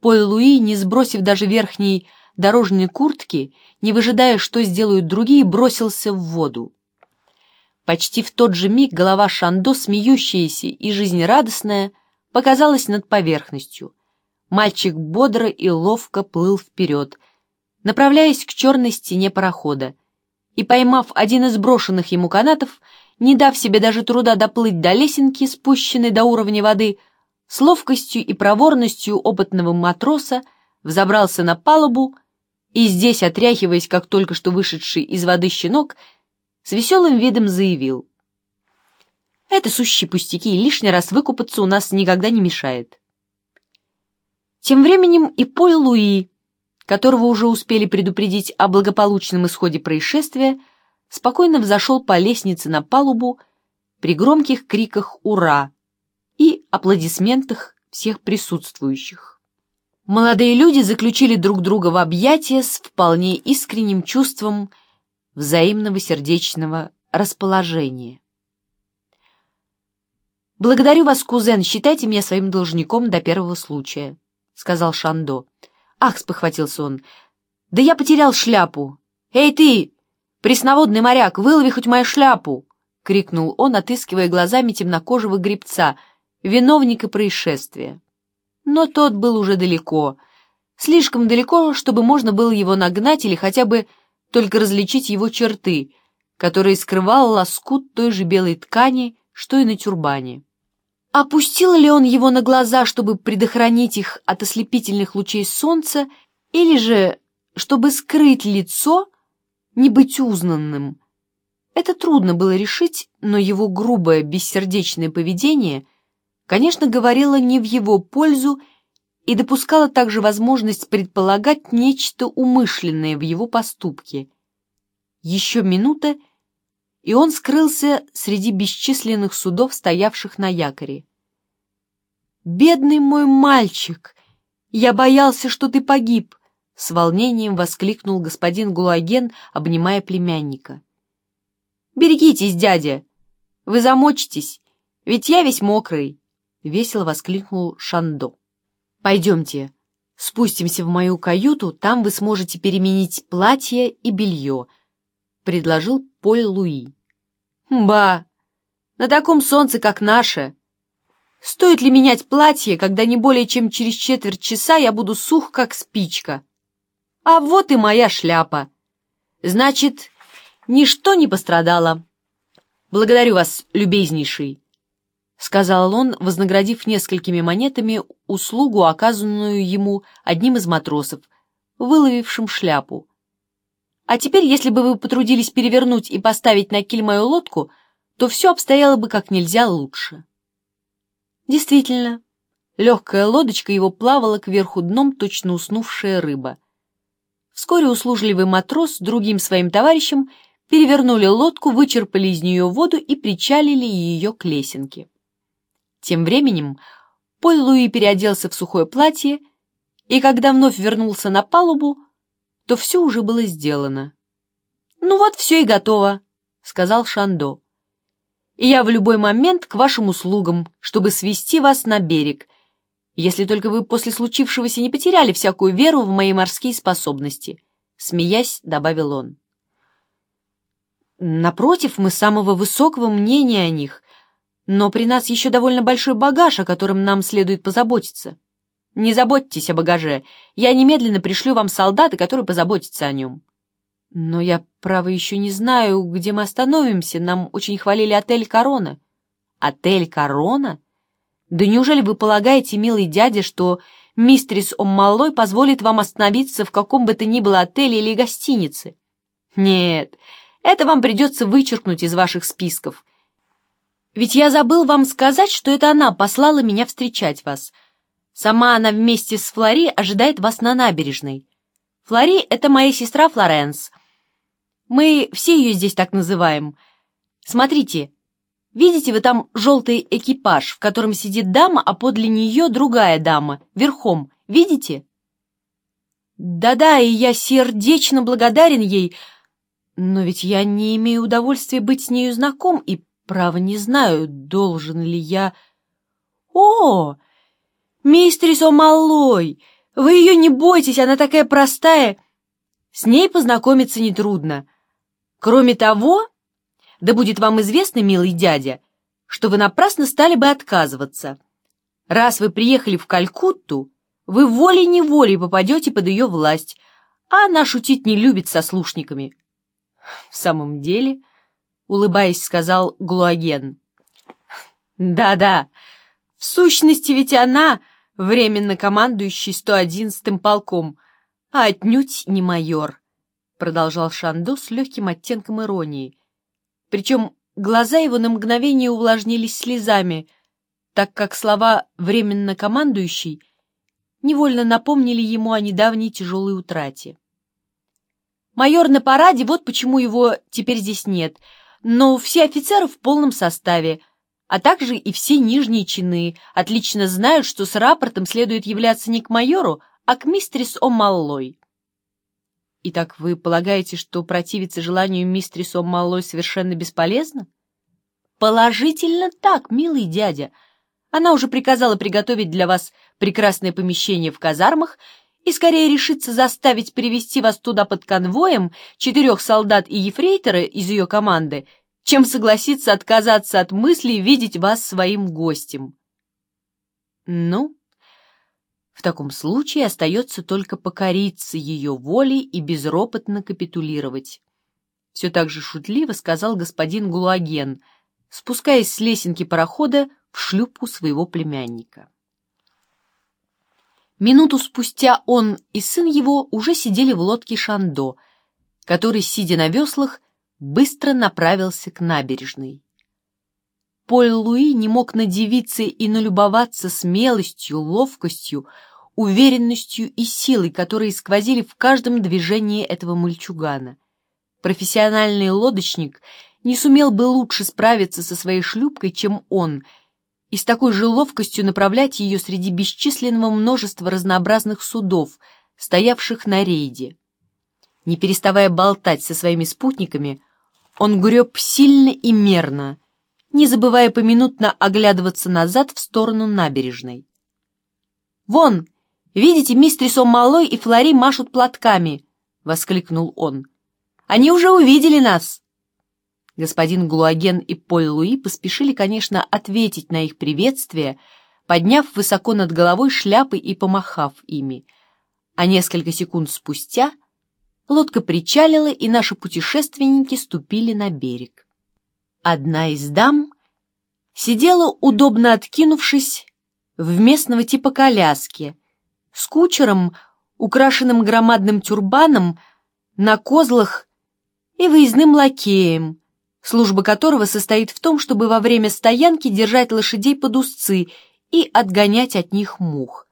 Поль Луи, не сбросив даже верхней дорожной куртки, не выжидая, что сделают другие, бросился в воду. Почти в тот же миг голова Шандо, смеющаяся и жизнерадостная, показалась над поверхностью. Мальчик бодро и ловко плыл вперед, направляясь к черной стене парохода, и, поймав один из брошенных ему канатов, не дав себе даже труда доплыть до лесенки, спущенной до уровня воды, с ловкостью и проворностью опытного матроса взобрался на палубу и здесь, отряхиваясь, как только что вышедший из воды щенок, с веселым видом заявил: «Это сущие пустяки, и лишний раз выкупаться у нас никогда не мешает». Тем временем и Поль Луи, которого уже успели предупредить о благополучном исходе происшествия, спокойно взошел по лестнице на палубу при громких криках «Ура!» и аплодисментах всех присутствующих. Молодые люди заключили друг друга в объятия с вполне искренним чувством взаимного сердечного расположения. «Благодарю вас, кузен, считайте меня своим должником до первого случая», — сказал Шандо. «Ах!» — спохватился он. «Да я потерял шляпу! Эй ты, пресноводный моряк, вылови хоть мою шляпу!» — крикнул он, отыскивая глазами темнокожего гребца, виновника происшествия. Но тот был уже далеко, слишком далеко, чтобы можно было его нагнать или хотя бы только различить его черты, которые скрывал лоскут той же белой ткани, что и на тюрбане. Опустил ли он его на глаза, чтобы предохранить их от ослепительных лучей солнца, или же, чтобы скрыть лицо, не быть узнанным? Это трудно было решить, но его грубое, бессердечное поведение, конечно, говорило не в его пользу и допускало также возможность предполагать нечто умышленное в его поступке. Еще минута, и он скрылся среди бесчисленных судов, стоявших на якоре. «Бедный мой мальчик! Я боялся, что ты погиб!» — с волнением воскликнул господин Гулаген, обнимая племянника. «Берегитесь, дядя! Вы замочитесь, ведь я весь мокрый!» — весело воскликнул Шандо. «Пойдемте, спустимся в мою каюту, там вы сможете переменить платье и белье», — предложил Поль Луи. «Ба! На таком солнце, как наше! Стоит ли менять платье, когда не более чем через четверть часа я буду сух, как спичка? А вот и моя шляпа! Значит, ничто не пострадало. Благодарю вас, любезнейший», — сказал он, вознаградив несколькими монетами услугу, оказанную ему одним из матросов, выловившим шляпу. «А теперь, если бы вы потрудились перевернуть и поставить на киль мою лодку, то все обстояло бы как нельзя лучше». Действительно, легкая лодочка его плавала кверху дном, точно уснувшая рыба. Вскоре услужливый матрос с другим своим товарищем перевернули лодку, вычерпали из нее воду и причалили ее к лесенке. Тем временем Поль Луи переоделся в сухое платье, и когда вновь вернулся на палубу, то все уже было сделано. «Ну вот, все и готово», — сказал Шандо. «И я в любой момент к вашим услугам, чтобы свести вас на берег, если только вы после случившегося не потеряли всякую веру в мои морские способности», — смеясь, добавил он. «Напротив, мы самого высокого мнения о них, но при нас еще довольно большой багаж, о котором нам следует позаботиться. Не заботьтесь о багаже, я немедленно пришлю вам солдата, который позаботится о нем». «Но я, право, еще не знаю, где мы остановимся. Нам очень хвалили отель «Корона». «Отель «Корона»? Да неужели вы полагаете, милый дядя, что мистерис Оммалой позволит вам остановиться в каком бы то ни было отеле или гостинице? Нет, это вам придется вычеркнуть из ваших списков. Ведь я забыл вам сказать, что это она послала меня встречать вас. Сама она вместе с Флори ожидает вас на набережной. Флори — это моя сестра Флоренс. Мы все ее здесь так называем. Смотрите, видите вы там желтый экипаж, в котором сидит дама, а подле нее другая дама, верхом. Видите? Да-да, и я сердечно благодарен ей, но ведь я не имею удовольствия быть с нею знаком, и, право, не знаю, должен ли я... О, мистерис О'Маллой, Вы ее не бойтесь, она такая простая. С ней познакомиться нетрудно. Кроме того, да будет вам известно, милый дядя, что вы напрасно стали бы отказываться. Раз вы приехали в Калькутту, вы волей-неволей попадете под ее власть, а она шутить не любит со слушниками. — В самом деле, — улыбаясь, сказал Глуаген. — Да-да, в сущности ведь она временно командующий 111-м полком, а отнюдь не майор, — продолжал Шандо с легким оттенком иронии. Причем глаза его на мгновение увлажнились слезами, так как слова «временно командующий» невольно напомнили ему о недавней тяжелой утрате. Майор на параде, вот почему его теперь здесь нет, но все офицеры в полном составе, а также и все нижние чины отлично знают, что с рапортом следует являться не к майору, а к мистерис О'Маллой. Итак, вы полагаете, что противиться желанию мистерис О'Маллой совершенно бесполезно? Положительно так, милый дядя. Она уже приказала приготовить для вас прекрасное помещение в казармах и скорее решится заставить привести вас туда под конвоем 4 солдат и ефрейтора из ее команды, чем согласится отказаться от мысли видеть вас своим гостем. Ну, в таком случае остается только покориться ее воле и безропотно капитулировать. Все так же шутливо сказал господин Глуаген, спускаясь с лесенки парохода в шлюпку своего племянника. Минуту спустя он и сын его уже сидели в лодке Шандо, который, сидя на веслах, быстро направился к набережной. Поль Луи не мог надивиться и налюбоваться смелостью, ловкостью, уверенностью и силой, которые сквозили в каждом движении этого мальчугана. Профессиональный лодочник не сумел бы лучше справиться со своей шлюпкой, чем он, и с такой же ловкостью направлять ее среди бесчисленного множества разнообразных судов, стоявших на рейде. Не переставая болтать со своими спутниками, он греб сильно и мерно, не забывая поминутно оглядываться назад в сторону набережной. «Вон, видите, мистерис О'Маллой и Флори машут платками!» — воскликнул он. «Они уже увидели нас!» Господин Глуаген и Поль Луи поспешили, конечно, ответить на их приветствие, подняв высоко над головой шляпы и помахав ими. А несколько секунд спустя лодка причалила, и наши путешественники ступили на берег. Одна из дам сидела, удобно откинувшись, в местного типа коляске, с кучером, украшенным громадным тюрбаном, на козлах и выездным лакеем, служба которого состоит в том, чтобы во время стоянки держать лошадей под узцы и отгонять от них мух.